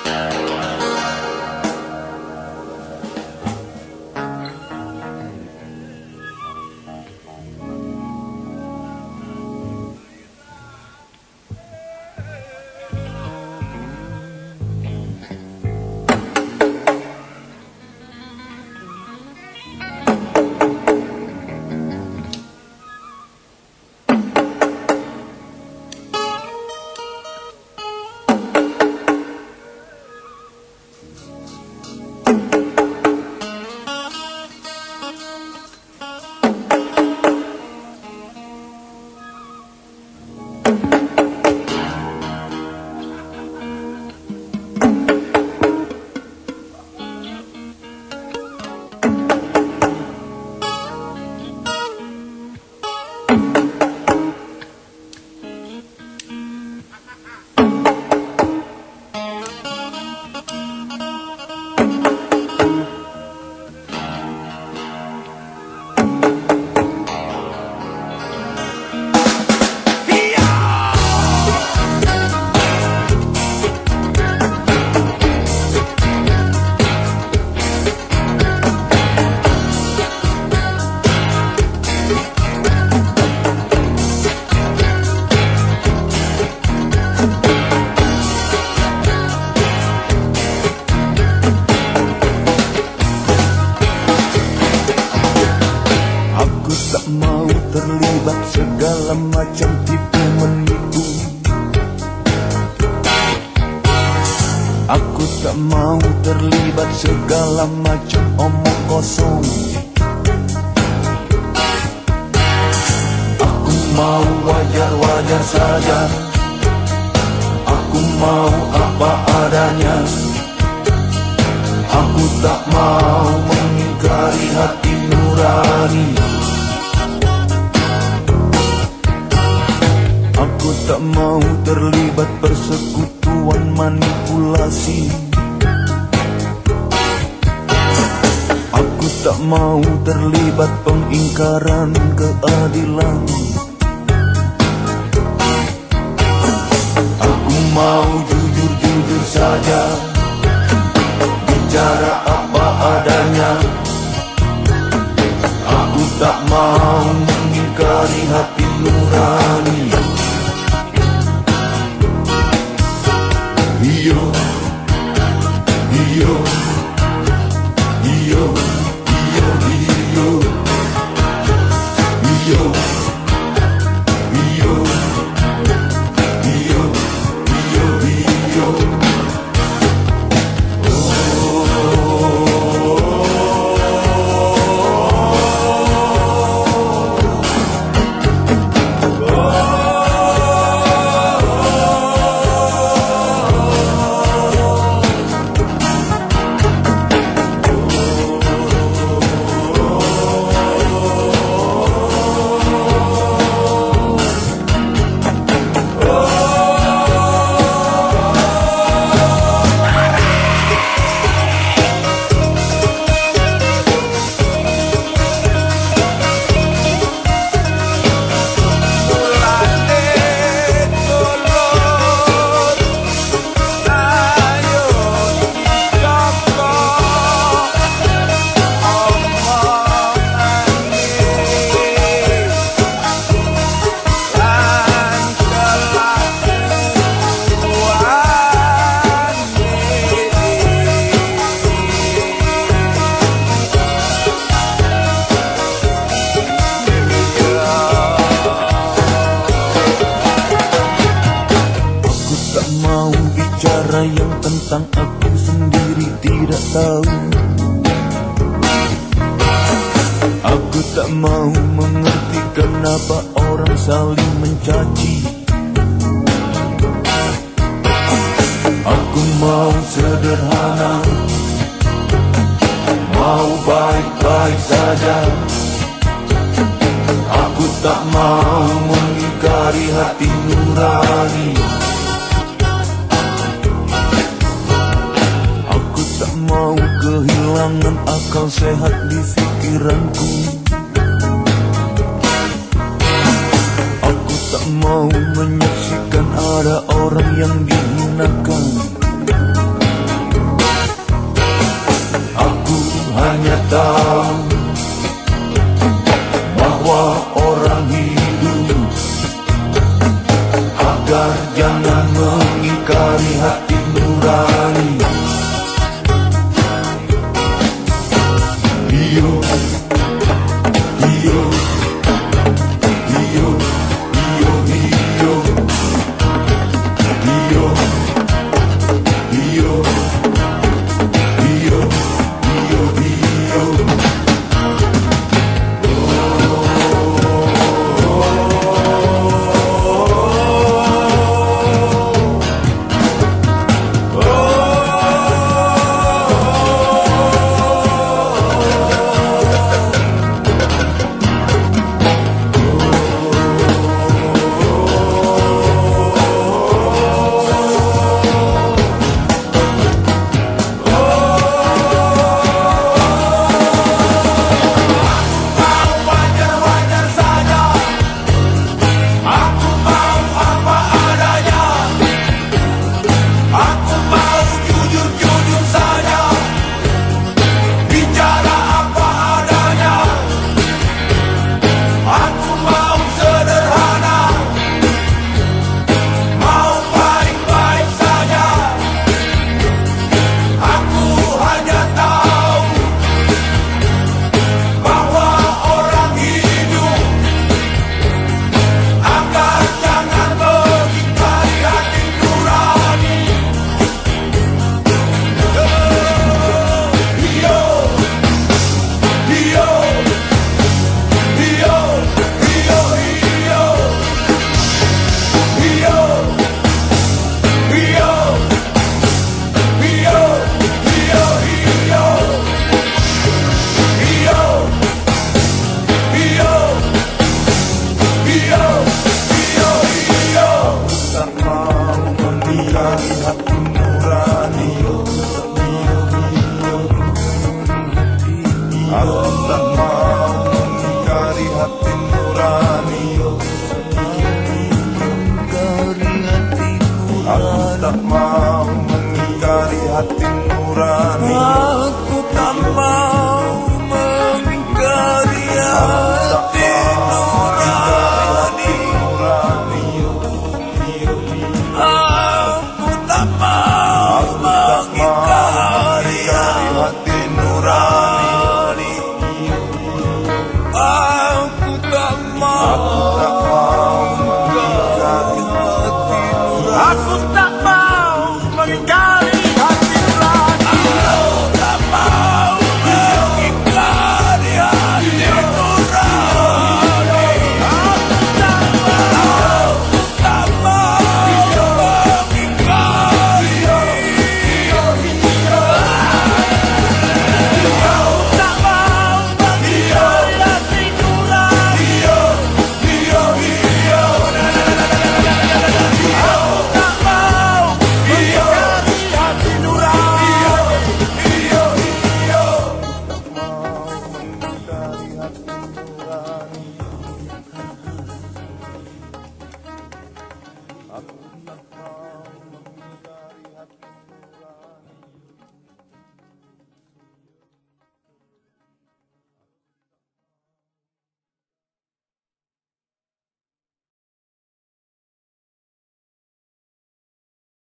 terlibat segala macam tipu menipu. Aku tak mau terlibat segala macam omong kosong. Aku mau wajar-wajar saja. Aku mau apa adanya. Aku tak mau mengingkari hati nurani. Aku tak mau terlibat persekutuan manipulasi. Aku tak mau terlibat pengingkaran keadilan. Aku mau jujur-jujur saja, bicara apa adanya. Aku tak mau mengingkari hati nurani. Iyo, iyo, iyo, iyo, iyo, iyo, iyo, iyo, iyo, iyo. Yang tentang aku sendiri tidak tahu. Aku tak mau mengerti kenapa orang saling mencaci. Aku mau sederhana, mau baik-baik saja. Aku tak mau mengingkari hati nurani. Mau kehilangan akal sehat di pikiranku. Aku tak mau menyaksikan ada orang yang dihinakan. mengingkari hati nurani. Dio, Dio, Dio, Dio, Dio, Dio, Dio, Dio, Dio, Dio. Aku tak mau mengingkari hati nurani. Aku tak mau mengingkari hati nurani. Aku tak mau mengingkari hati nurani. Aku tak mau mengingkari hati nurani. Aku tak mau mengingkari